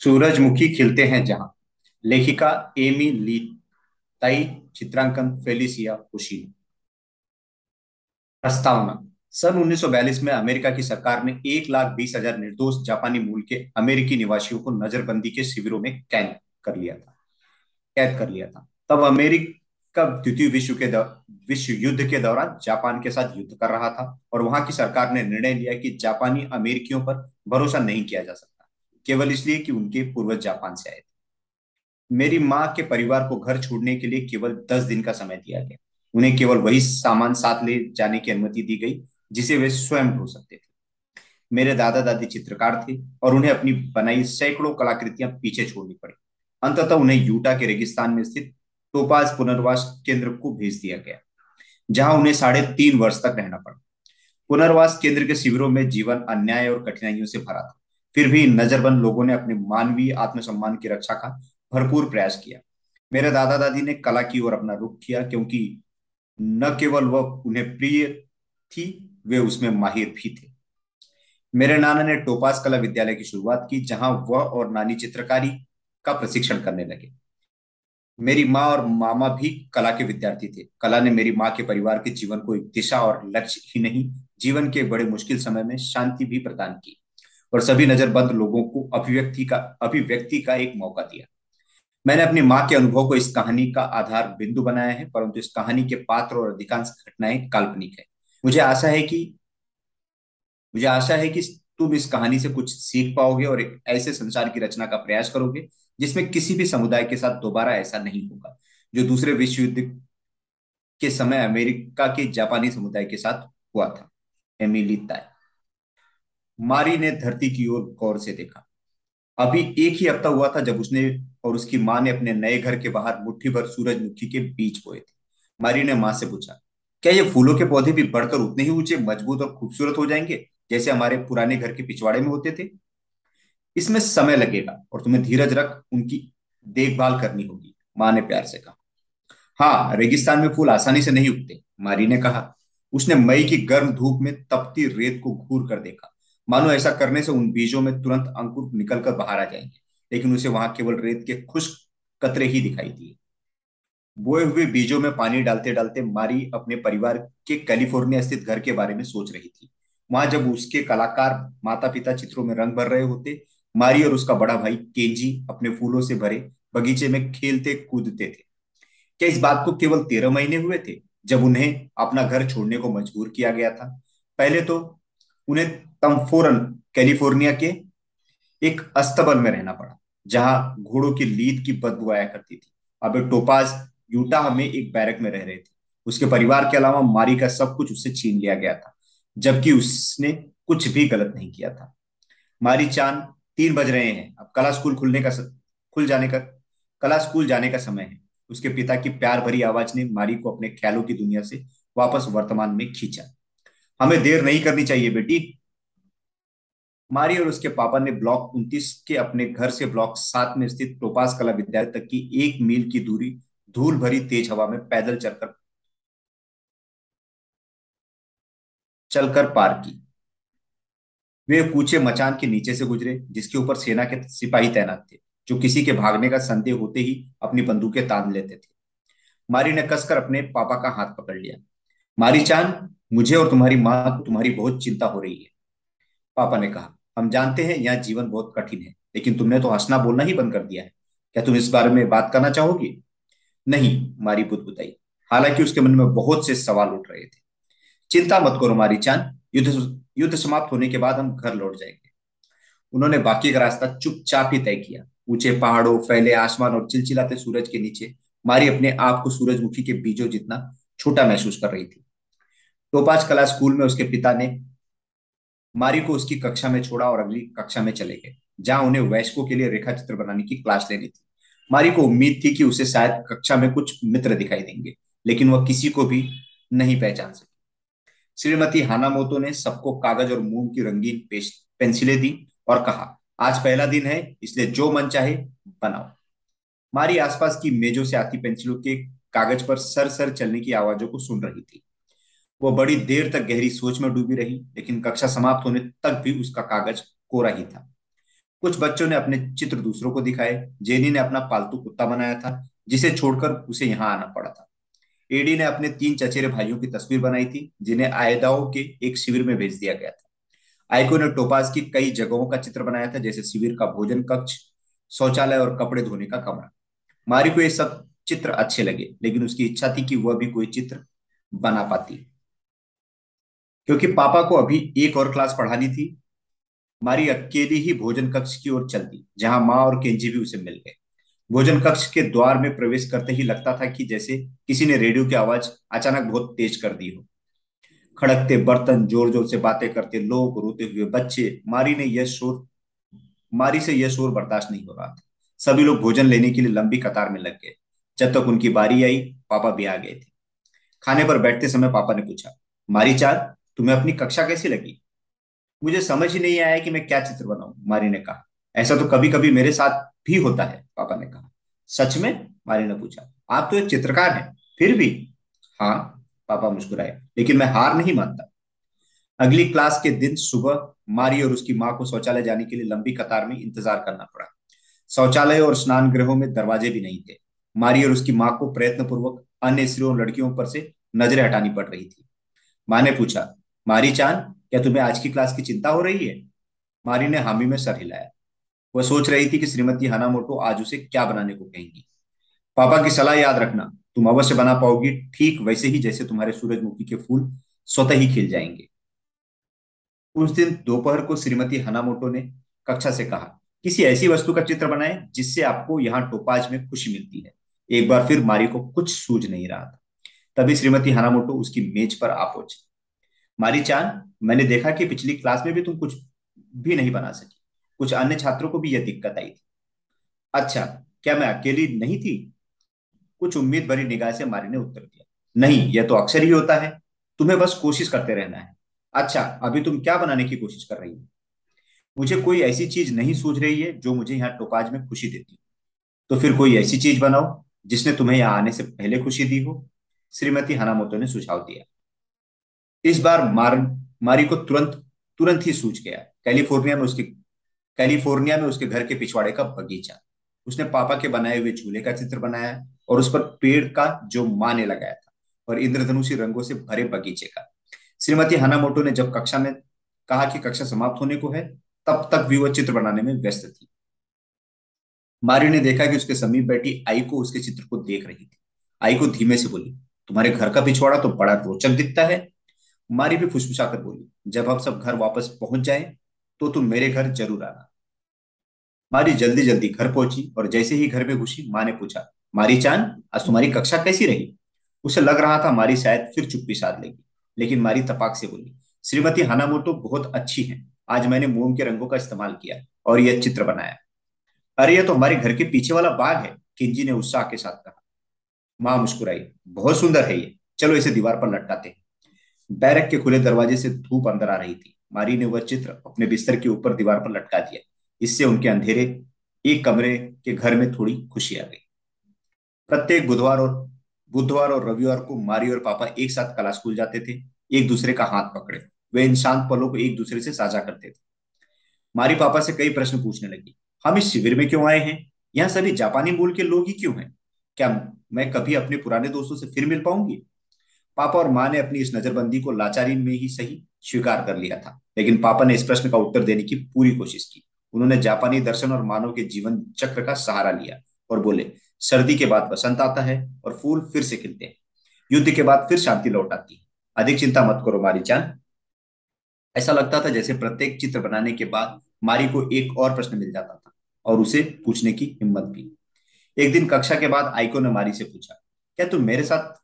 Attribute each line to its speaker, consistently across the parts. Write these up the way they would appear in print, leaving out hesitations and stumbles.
Speaker 1: सूरजमुखी खिलते हैं जहां। लेखिका एमी ली ताई। चित्रांकन फेलिसिया ओशिनो। प्रस्तावना। सन 1942 में अमेरिका की सरकार ने 1,20,000 निर्दोष जापानी मूल के अमेरिकी निवासियों को नजरबंदी के शिविरों में कैद कर लिया था। तब अमेरिका द्वितीय विश्व युद्ध के दौरान जापान के साथ युद्ध कर रहा था और वहां की सरकार ने निर्णय लिया कि जापानी अमेरिकियों पर भरोसा नहीं किया जा सकता, केवल इसलिए कि उनके पूर्वज जापान से आए थे। मेरी माँ के परिवार को घर छोड़ने के लिए केवल 10 दिन का समय दिया गया। उन्हें केवल वही सामान साथ ले जाने की अनुमति दी गई जिसे वे स्वयं ढो सकते थे। मेरे दादा दादी चित्रकार थे और उन्हें अपनी बनाई सैकड़ों कलाकृतियां पीछे छोड़नी पड़ी। अंततः उन्हें यूटा के रेगिस्तान में स्थित टोपाज पुनर्वास केंद्र को भेज दिया गया, जहां उन्हें 3.5 वर्ष तक रहना पड़ा। पुनर्वास केंद्र के शिविरों में जीवन अन्याय और कठिनाइयों से भरा था। फिर भी नजरबंद लोगों ने अपने मानवीय आत्मसम्मान की रक्षा का भरपूर प्रयास किया। मेरे दादा दादी ने कला की ओर अपना रुख किया क्योंकि न केवल वह उन्हें प्रिय थी, वे उसमें माहिर भी थे। मेरे नाना ने टोपास कला विद्यालय की शुरुआत की, जहां वह और नानी चित्रकारी का प्रशिक्षण करने लगे। मेरी माँ और मामा भी कला के विद्यार्थी थे। कला ने मेरी माँ के परिवार के जीवन को एक दिशा और लक्ष्य ही नहीं, जीवन के बड़े मुश्किल समय में शांति भी प्रदान की और सभी नजरबंद लोगों को अभिव्यक्ति का एक मौका दिया। मैंने अपनी माँ के अनुभव को इस कहानी का आधार बिंदु बनाया है, परंतु इस कहानी के पात्र और अधिकांश घटनाएं काल्पनिक है। मुझे आशा है कि मुझे आशा है कि तुम इस कहानी से कुछ सीख पाओगे और एक ऐसे संसार की रचना का प्रयास करोगे जिसमें किसी भी समुदाय के साथ दोबारा ऐसा नहीं होगा जो दूसरे विश्व युद्ध के समय अमेरिका के जापानी समुदाय के साथ हुआ था। एमिली ताय। मारी ने धरती की ओर गौर से देखा। अभी एक ही हफ्ता हुआ था जब उसने और उसकी माँ ने अपने नए घर के बाहर मुट्ठी भर सूरजमुखी के बीज बोए थे। मारी ने माँ से पूछा, क्या ये फूलों के पौधे भी बढ़कर उतने ही ऊंचे, मजबूत और खूबसूरत हो जाएंगे जैसे हमारे पुराने घर के पिछवाड़े में होते थे? इसमें समय लगेगा और तुम्हें धीरज रख उनकी देखभाल करनी होगी, माँ ने प्यार से कहा। हाँ, रेगिस्तान में फूल आसानी से नहीं उगते, मारी ने कहा। उसने मई की गर्म धूप में तपती रेत को घूर कर देखा, मानो ऐसा करने से उन बीजों में तुरंत अंकुर निकलकर बाहर आ जाएंगे। लेकिन उसे वहां केवल रेत के खुश्क कतरे ही दिखाई दिए। बोए हुए बीजों में पानी डालते डालते मारी अपने परिवार के कैलिफोर्निया स्थित घर के बारे में सोच रही थी। वहां जब उसके कलाकार माता पिता चित्रों में रंग भर रहे होते, मारी और उसका बड़ा भाई केंजी अपने फूलों से भरे बगीचे में खेलते कूदते थे। क्या इस बात को केवल 13 महीने हुए थे जब उन्हें अपना घर छोड़ने को मजबूर किया गया था? पहले तो उन्हें तमफोरन कैलिफोर्निया के एक अस्तबल में रहना पड़ा, जहां घोड़ों की लीद की बदबू आया करती थी। अब टोपाज यूटाह में एक बैरक में रह रहे थे। उसके परिवार के अलावा मारी का सब कुछ उससे छीन लिया गया था, जबकि उसने कुछ भी गलत नहीं किया था। मारी चांद, 3 बज रहे हैं, अब खुल जाने का कला स्कूल जाने का समय है। उसके पिता की प्यार भरी आवाज ने मारी को अपने ख्यालों की दुनिया से वापस वर्तमान में खींचा। हमें देर नहीं करनी चाहिए बेटी। मारी और उसके पापा ने ब्लॉक 29 के अपने घर से ब्लॉक 7 में स्थित टोपास कला विद्यालय तक की 1 मील की दूरी धूल भरी तेज हवा में पैदल चलकर पार की। वे कूचे मचान के नीचे से गुजरे, जिसके ऊपर सेना के सिपाही तैनात थे, जो किसी के भागने का संदेह होते ही अपनी बंदूकें तान लेते थे। मारी ने कसकर अपने पापा का हाथ पकड़ लिया। मारी चांद, मुझे और तुम्हारी माँ को तुम्हारी बहुत चिंता हो रही है, पापा ने कहा। हम जानते हैं यहाँ जीवन बहुत कठिन है, लेकिन तुमने तो हंसना बोलना ही बंद कर दिया है। क्या तुम इस बारे में बात करना चाहोगी? नहीं, मारी बुदबुदाई। हालांकि उसके मन में बहुत से सवाल उठ रहे थे। चिंता मत करो मारी चांद, युद्ध युद्ध समाप्त होने के बाद हम घर लौट जाएंगे। उन्होंने बाकी का रास्ता चुपचाप ही तय किया। ऊंचे पहाड़ों, फैले आसमान और चिलचिलाते सूरज के नीचे मारी अपने आप को सूरजमुखी के बीजों जितना छोटा महसूस कर रही थी। टोपाज कला स्कूल में उसके पिता ने मारी को उसकी कक्षा में छोड़ा और अगली कक्षा में चले गए, जहां उन्हें वयस्कों के लिए रेखा चित्र बनाने की क्लास लेनी थी। मारी को उम्मीद थी कि उसे शायद कक्षा में कुछ मित्र दिखाई देंगे, लेकिन वह किसी को भी नहीं पहचान सकी। श्रीमती हानामोतो ने सबको कागज और मोम की रंगीन पेंसिलें दी और कहा, आज पहला दिन है, इसलिए जो मन चाहे बनाओ। मारी आसपास की मेजों से आती पेंसिलों के कागज पर सर सर चलने की आवाजों को सुन रही थी। वो बड़ी देर तक गहरी सोच में डूबी रही, लेकिन कक्षा समाप्त होने तक भी उसका कागज कोरा ही था। कुछ बच्चों ने अपने चित्र दूसरों को दिखाए। जेनी ने अपना पालतू कुत्ता बनाया था, जिसे छोड़कर उसे यहाँ आना पड़ा था। एडी ने अपने तीन चचेरे भाइयों की तस्वीर बनाई थी, जिन्हें आयदाओं के एक शिविर में भेज दिया गया था। आइको ने टोपाज की कई जगहों का चित्र बनाया था, जैसे शिविर का भोजन कक्ष, शौचालय और कपड़े धोने का कमरा। मारी को ये सब चित्र अच्छे लगे, लेकिन उसकी इच्छा थी कि वह भी कोई चित्र बना पाती, क्योंकि पापा को अभी एक और क्लास पढ़ानी थी। मारी अकेली ही भोजन कक्ष की ओर चल दी, जहां माँ और केंजी भी उसे मिल गए। भोजन कक्ष के द्वार में प्रवेश करते ही लगता था कि जैसे किसी ने रेडियो की आवाज अचानक बहुत तेज कर दी हो। खड़कते बर्तन, जोर जोर से बातें करते लोग, रोते हुए बच्चे। मारी से यह शोर बर्दाश्त नहीं हो रहा था। सभी लोग भोजन लेने के लिए लंबी कतार में लग गए। जब तक उनकी बारी आई, पापा भी आ गए थे। खाने पर बैठते समय पापा ने पूछा, मारी चार, तुम्हें अपनी कक्षा कैसी लगी? मुझे समझ ही नहीं आया कि मैं क्या चित्र बनाऊं, मारी ने कहा। ऐसा तो कभी कभी मेरे साथ भी होता है, पापा ने कहा। सच में? मारी ने पूछा। आप तो एक चित्रकार हैं, फिर भी। हाँ, पापा मुस्कुराए, लेकिन मैं हार नहीं मानता। अगली क्लास के दिन सुबह मारी और उसकी माँ को शौचालय जाने के लिए लंबी कतार में इंतजार करना पड़ा। शौचालय और स्नान गृहों में दरवाजे भी नहीं थे। मारी और उसकी माँ को प्रयत्नपूर्वक अन्य स्त्रियों और लड़कियों पर से नजरें हटानी पड़ रही थी। माँ ने पूछा, मारी चांद, क्या तुम्हें आज की क्लास की चिंता हो रही है? मारी ने हामी में सर हिलाया। वह सोच रही थी कि श्रीमती हनामोटो आज उसे क्या बनाने को कहेंगी। पापा की सलाह याद रखना, तुम अवश्य बना पाओगी, ठीक वैसे ही जैसे तुम्हारे सूरजमुखी के फूल स्वतः ही खिल जाएंगे। उस दिन दोपहर को श्रीमती हनामोटो ने कक्षा से कहा, किसी ऐसी वस्तु का चित्र बनाएं जिससे आपको यहाँ टोपाज में खुशी मिलती है। एक बार फिर मारी को कुछ सूझ नहीं रहा था। तभी श्रीमती हनामोटो उसकी मेज पर आ पहुंची। मारी चांद, मैंने देखा कि पिछली क्लास में भी तुम कुछ भी नहीं बना सकी। कुछ अन्य छात्रों को भी यह दिक्कत आई थी। अच्छा, क्या मैं अकेली नहीं थी? कुछ उम्मीद भरी निगाह से मारी ने उत्तर दिया, नहीं, यह तो अक्सर ही होता है। तुम्हें बस कोशिश करते रहना है। अच्छा, अभी तुम क्या बनाने की कोशिश कर रही हो? मुझे कोई ऐसी चीज नहीं सूझ रही है जो मुझे यहाँ टोपाज में खुशी देती। तो फिर कोई ऐसी चीज बनाओ जिसने तुम्हें यहाँ आने से पहले खुशी दी हो, श्रीमती हनामोतो ने सुझाव दिया। इस बार मारी को तुरंत तुरंत ही सूझ गया। कैलिफोर्निया में उसके घर के पिछवाड़े का बगीचा। उसने पापा के बनाए हुए झूले का चित्र बनाया, और उस पर पेड़ का जो माँ ने लगाया था, और इंद्रधनुषी रंगों से भरे बगीचे का। श्रीमती हनामोटो ने जब कक्षा में कहा कि कक्षा समाप्त होने को है, तब तक भी वह चित्र बनाने में व्यस्त थी। मारी ने देखा कि उसके समीप बैठी आई को उसके चित्र को देख रही थी। आई को धीमे से बोली, तुम्हारे घर का पिछवाड़ा तो बड़ा रोचक दिखता है। मारी भी फुसफुसाकर बोली, जब हम सब घर वापस पहुंच जाए तो तुम मेरे घर जरूर आना। मारी जल्दी जल्दी घर पहुंची, और जैसे ही घर में घुसी, माँ ने पूछा, मारी चांद, आज तुम्हारी कक्षा कैसी रही? उसे लग रहा था मारी शायद फिर चुप्पी साध लेगी, लेकिन मारी तपाक से बोली, श्रीमती हनामोटो बहुत अच्छी हैं। आज मैंने मोम के रंगों का इस्तेमाल किया और यह चित्र बनाया। अरे, यह तो हमारे घर के पीछे वाला बाग है, किंजी ने उत्साह के साथ कहा। माँ मुस्कुराई, बहुत सुंदर है ये, चलो इसे दीवार पर लटकाते हैं। बैरक के खुले दरवाजे से धूप अंदर आ रही थी। मारी ने वह चित्र अपने बिस्तर के ऊपर दीवार पर लटका दिया। इससे उनके अंधेरे एक कमरे के घर में थोड़ी खुशी आ गई। प्रत्येक बुधवार और रविवार को मारी और पापा एक साथ कला स्कूल जाते थे, एक दूसरे का हाथ पकड़े। वे इन शांत पलों को एक दूसरे से साझा करते थे। मारी पापा से कई प्रश्न पूछने लगी। हम इस शिविर में क्यों आए हैं? यहाँ सभी जापानी मूल के लोग ही क्यों हैं? क्या मैं कभी अपने पुराने दोस्तों से फिर मिल पाऊंगी? पापा और माँ ने अपनी इस नजरबंदी को लाचारी में ही सही स्वीकार कर लिया था, लेकिन पापा ने इस प्रश्न का उत्तर देने की पूरी कोशिश की। उन्होंने जापानी दर्शन और मानव के जीवन चक्र का सहारा लिया और बोले, सर्दी के बाद वसंत आता है और फूल फिर से खिलते हैं। युद्ध के बाद फिर शांति लौट आती है। अधिक चिंता मत करो मारी चांद। ऐसा लगता था जैसे प्रत्येक चित्र बनाने के बाद मारी को एक और प्रश्न मिल जाता था, और उसे पूछने की हिम्मत भी। एक दिन कक्षा के बाद आइको ने मारी से पूछा, क्या तुम मेरे साथ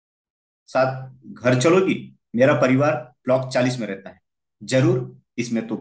Speaker 1: साथ घर चलोगी? मेरा परिवार ब्लॉक 40 में रहता है। जरूर, इसमें तो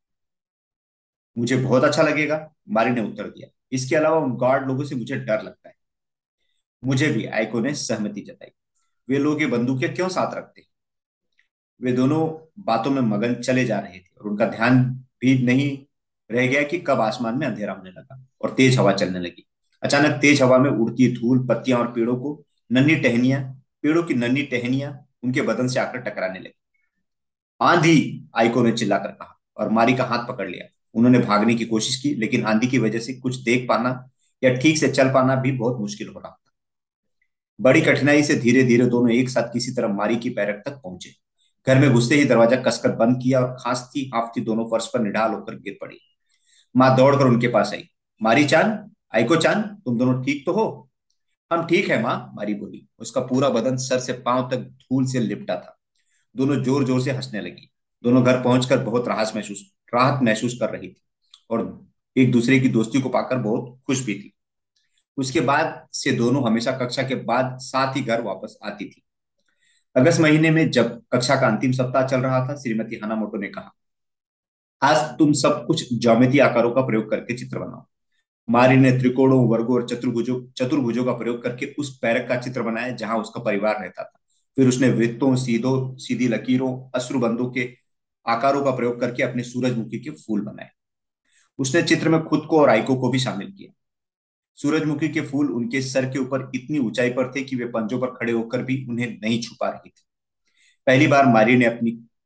Speaker 1: मुझे बहुत अच्छा लगेगा, मारी ने उत्तर दिया। इसके अलावा उन गार्ड लोगों से मुझे डर लगता है। मुझे भी, आइको ने सहमति जताई। वे लोग ये बंदूकें क्यों साथ रखते हैं? वे दोनों बातों में मगन चले जा रहे थे, और उनका ध्यान भी नहीं रह गया कि कब आसमान में अंधेरा होने लगा और तेज हवा चलने लगी। अचानक तेज हवा में उड़ती धूल, पत्तियां और पेड़ों की नन्ही टहनियां उनके बदन से आकर टकराने लगी। आंधी! आइको ने चिल्लाकर कहा और मारी का हाथ पकड़ लिया। उन्होंने भागने की कोशिश की, लेकिन आंधी की वजह से कुछ देख पाना या ठीक से चल पाना भी बहुत मुश्किल हो रहा था। बड़ी कठिनाई से धीरे धीरे दोनों एक साथ किसी तरह मारी की बैरक तक पहुंचे। घर में घुसते ही दरवाजा कसकर बंद किया और खांसती हांफती दोनों फर्श पर निढाल होकर गिर पड़ी। माँ दौड़कर उनके पास आई। मारी चांद, आइको चांद, तुम दोनों ठीक तो हो? हम ठीक है माँ, मारी बोली। उसका पूरा बदन सर से पांव तक धूल से लिपटा था। दोनों जोर जोर से हंसने लगी। दोनों घर पहुंचकर बहुत राहत महसूस कर रही थी और एक दूसरे की दोस्ती को पाकर बहुत खुश भी थी। उसके बाद से दोनों हमेशा कक्षा के बाद साथ ही घर वापस आती थी। अगस्त महीने में जब कक्षा का अंतिम सप्ताह चल रहा था, श्रीमती हानामोटो ने कहा, आज तुम सब कुछ ज्यामितीय आकारों का प्रयोग करके चित्र बनाओ। मारी ने त्रिकोणों, वर्गों और चतुर्भुजों का प्रयोग करके उस बैरक का चित्र बनाया जहां उसका परिवार रहता था। फिर उसने वृत्तों, सीधी लकीरों, अश्रुबंधों के आकारों का प्रयोग करके अपने सूरजमुखी के फूल बनाए। उसने चित्र में खुद को और आइको को भी शामिल किया। सूरजमुखी के फूल उनके सर के ऊपर इतनी ऊंचाई पर थे कि वे पंजों पर खड़े होकर भी उन्हें नहीं छुपा रही थी। पहली बार मारी ने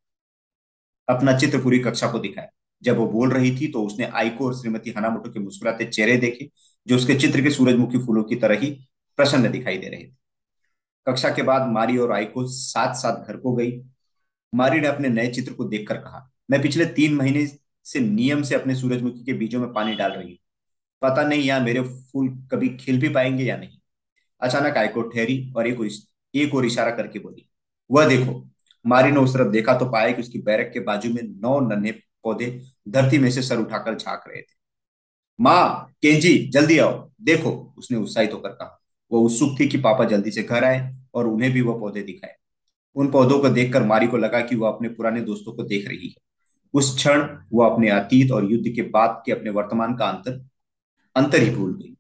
Speaker 1: अपना चित्र पूरी कक्षा को दिखाया। जब वो बोल रही थी तो उसने आइको और श्रीमती हनामोटो के मुस्कुराते चेहरे देखे, जो उसके चित्र के सूरजमुखी फूलों की तरह ही प्रसन्न दिखाई दे रहे थे। कक्षा के बाद मारी और आइको साथ साथ घर को गई। मारी ने अपने नए चित्र को देखकर कहा, मैं पिछले 3 महीने से नियम से अपने सूरजमुखी के बीजों में पानी डाल रही हूँ। पता नहीं यहाँ मेरे फूल कभी खिल भी पाएंगे या नहीं। अचानक आइको ठहरी और एक और इशारा करके बोली, वह देखो। मारी ने उस तरफ देखा तो पाया कि उसकी बैरक के बाजू में 9 नन्हे पौधे धरती में से सर उठाकर झांक रहे थे। माँ, केंजी, जल्दी आओ, देखो, उसने उत्साहित होकर कहा। वो उत्सुक थी कि पापा जल्दी से घर आए और उन्हें भी वो पौधे दिखाए। उन पौधों को देखकर मारी को लगा कि वो अपने पुराने दोस्तों को देख रही है। उस क्षण वो अपने अतीत और युद्ध के बाद के अपने वर्तमान का अंतर अंतर ही भूल गई।